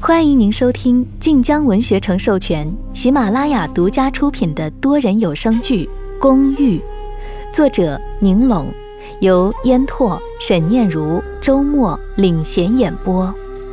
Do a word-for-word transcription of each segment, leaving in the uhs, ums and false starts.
欢迎您收听晋江文学城授权、喜马拉雅独家出品的多人有声剧《公寓》，作者宁龙，由烟拓、沈念如、周末领衔演播。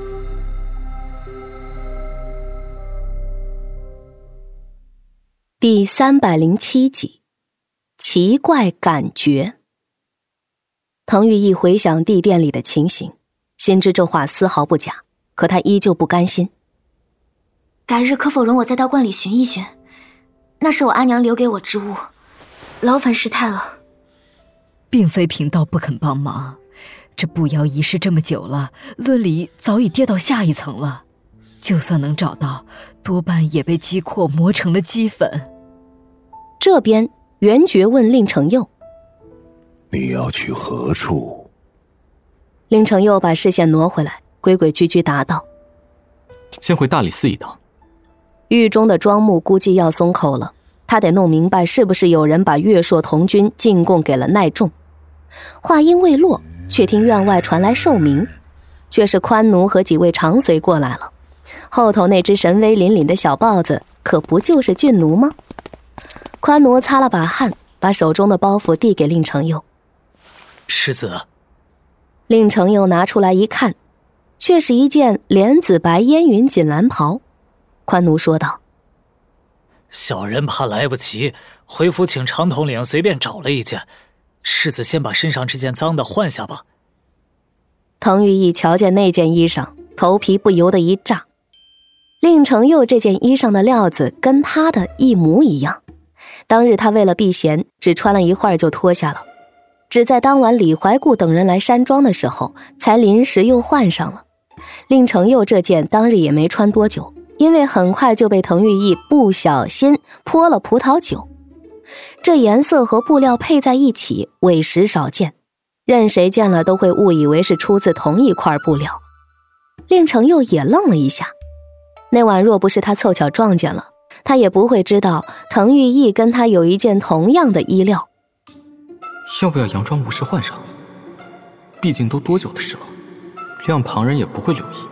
第三百零七集，奇怪感觉。滕玉意回想地殿里的情形，心知这话丝毫不假，可他依旧不甘心。 改日可否容我再到观里寻一寻？那是我阿娘留给我之物，劳烦师太了。 并非贫道不肯帮忙，这步摇仪式这么久了，论理早已跌到下一层了，就算能找到，多半也被击扩磨成了齑粉。 这边元觉问令承佑： 你要去何处？ 令承佑把视线挪回来，规规矩矩答道： 先回大理寺一趟。 狱中的庄木估计要松口了，他得弄明白是不是有人把月朔童军进贡给了奈仲。话音未落，却听院外传来兽鸣，却是宽奴和几位长随过来了。后头那只神威凛凛的小豹子，可不就是俊奴吗？宽奴擦了把汗，把手中的包袱递给令承佑。 师子。 令承佑拿出来一看，却是一件莲子白烟云锦蓝袍。宽奴说道： 小人怕来不及，回府请长统领随便找了一件，世子先把身上这件脏的换下吧。 滕玉意瞧见那件衣裳，头皮不由得一炸。令承佑这件衣裳的料子跟他的一模一样，当日他为了避嫌，只穿了一会儿就脱下了，只在当晚李怀固等人来山庄的时候，才临时又换上了。令承佑这件当日也没穿多久，因为很快就被滕玉意不小心泼了葡萄酒。这颜色和布料配在一起，委实少见，任谁见了都会误以为是出自同一块布料。令承佑也愣了一下，那晚若不是他凑巧撞见了，他也不会知道滕玉意跟他有一件同样的衣料。 要不要佯装无事换上？毕竟都多久的事了，谅旁人也不会留意。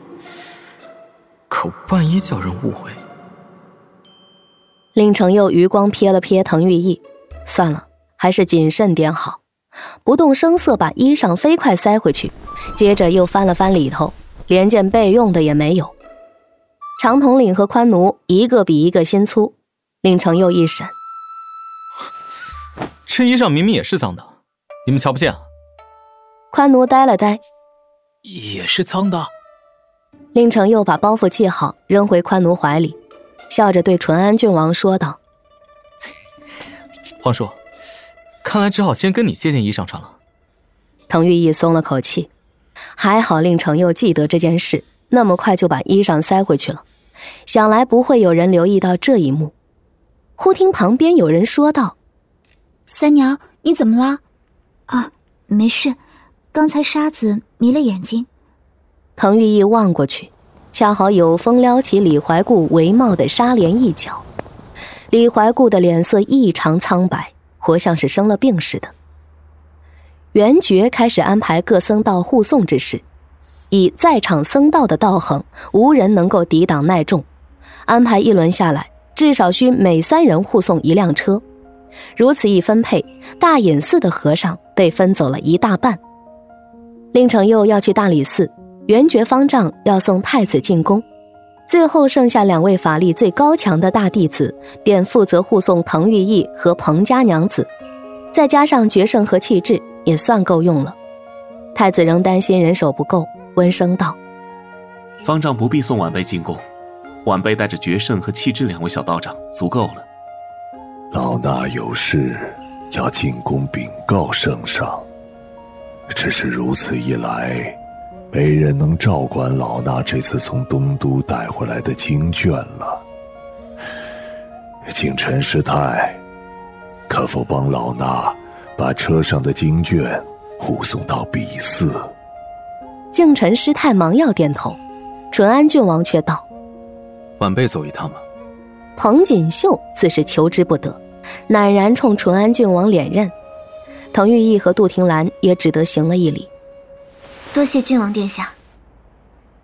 可万一叫人误会…… 令承佑余光瞥了瞥滕玉意，算了，还是谨慎点好。不动声色把衣裳飞快塞回去，接着又翻了翻里头，连件备用的也没有。长统领和宽奴一个比一个心粗，令承佑一审： 这衣裳明明也是脏的，你们瞧不见啊？ 宽奴呆了呆： 也是脏的。 令承佑把包袱系好，扔回宽奴怀里，笑着对淳安郡王说道： 皇叔，看来只好先跟你借件衣裳穿了。 滕玉意松了口气，还好令承佑记得这件事，那么快就把衣裳塞回去了，想来不会有人留意到这一幕。忽听旁边有人说道： 三娘，你怎么了？啊，没事，刚才沙子迷了眼睛。 滕玉意望过去，恰好有风撩起李怀固帷帽的纱帘一角。李怀固的脸色异常苍白，活像是生了病似的。元觉开始安排各僧道护送之事，以在场僧道的道行，无人能够抵挡奈仲。安排一轮下来，至少需每三人护送一辆车。如此一分配，大隐寺的和尚被分走了一大半。令承佑要去大理寺，元觉方丈要送太子进宫，最后剩下两位法力最高强的大弟子，便负责护送滕玉意和彭家娘子，再加上决胜和气质，也算够用了。太子仍担心人手不够，温声道： 方丈不必送晚辈进宫，晚辈带着决胜和气质两位小道长足够了。 老衲有事要进宫禀告圣上，只是如此一来，没人能照管老衲这次从东都带回来的经卷了。请陈师太可否帮老衲把车上的经卷护送到敝寺？ 敬陈师太忙要点头，淳安郡王却道： 晚辈走一趟吧。 彭锦绣自是求之不得，赧然冲淳安郡王连任。滕玉意和杜婷兰也只得行了一礼： 多谢郡王殿下。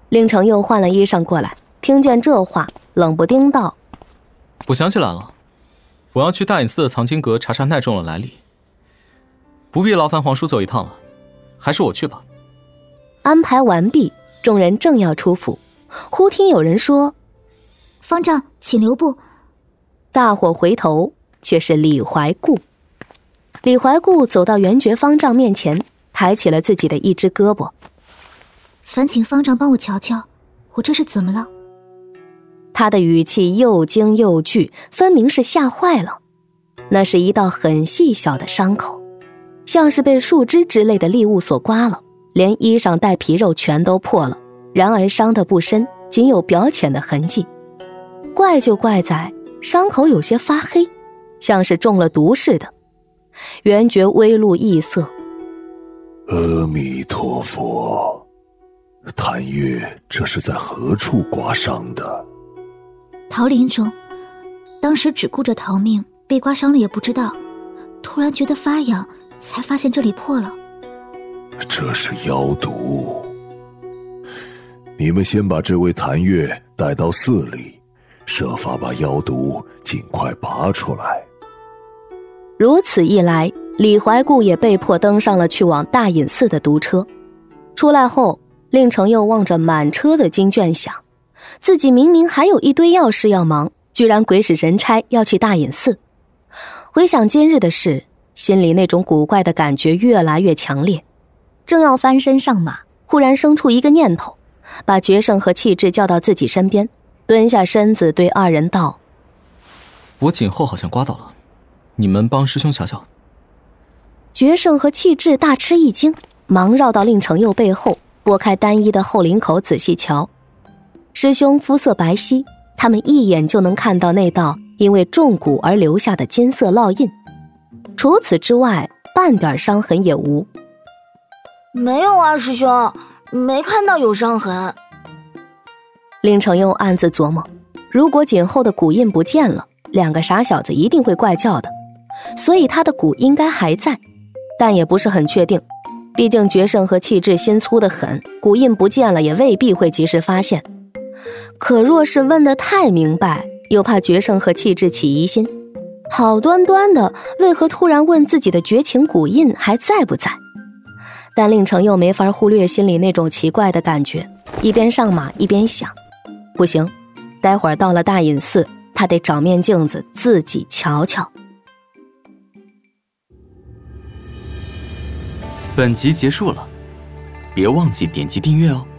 令程又换了衣裳过来，听见这话，冷不丁道：“ 我想起来了，我要去大隐寺的藏经阁查查奈众的来历，不必劳烦皇叔走一趟了，还是我去吧。” 安排完毕，众人正要出府，忽听有人说：“ 方丈，请留步。” 大伙回头，却是李怀固。李怀固走到元觉方丈面前，抬起了自己的一只胳膊：“ 烦请方丈帮我瞧瞧，我这是怎么了？” 他的语气又惊又惧，分明是吓坏了。那是一道很细小的伤口，像是被树枝之类的利物所刮了，连衣裳带皮肉全都破了，然而伤得不深，仅有表浅的痕迹。怪就怪在伤口有些发黑，像是中了毒似的。元觉微露异色：“ 阿弥陀佛，谭月这是在何处刮伤的？”“ 桃林中，当时只顾着逃命，被刮伤了也不知道，突然觉得发痒，才发现这里破了。”“ 这是妖毒，你们先把这位谭月带到寺里，设法把妖毒尽快拔出来。” 如此一来，李怀固也被迫登上了去往大隐寺的毒车。出来后，令程又望着满车的经卷想，自己明明还有一堆要事要忙，居然鬼使神差要去大隐寺。回想今日的事，心里那种古怪的感觉越来越强烈。正要翻身上马，忽然生出一个念头，把决胜和气质叫到自己身边，蹲下身子对二人道：“ 我颈后好像刮到了，你们帮师兄瞧瞧。” 决胜和气质大吃一惊，忙绕到令程佑背后，拨开单衣的后领口仔细瞧。师兄肤色白皙，他们一眼就能看到那道因为中蛊而留下的金色烙印，除此之外半点伤痕也无。 “没有啊，师兄，没看到有伤痕。” 令程佑暗自琢磨，如果颈后的蛊印不见了，两个傻小子一定会怪叫的，所以他的蛊应该还在，但也不是很确定，毕竟决胜和气质心粗得很，蛊印不见了也未必会及时发现。可若是问得太明白，又怕决胜和气质起疑心，好端端的为何突然问自己的绝情蛊印还在不在？但令程又没法忽略心里那种奇怪的感觉，一边上马一边想，不行，待会儿到了大隐寺，他得找面镜子自己瞧瞧。 本集结束了，别忘记点击订阅哦。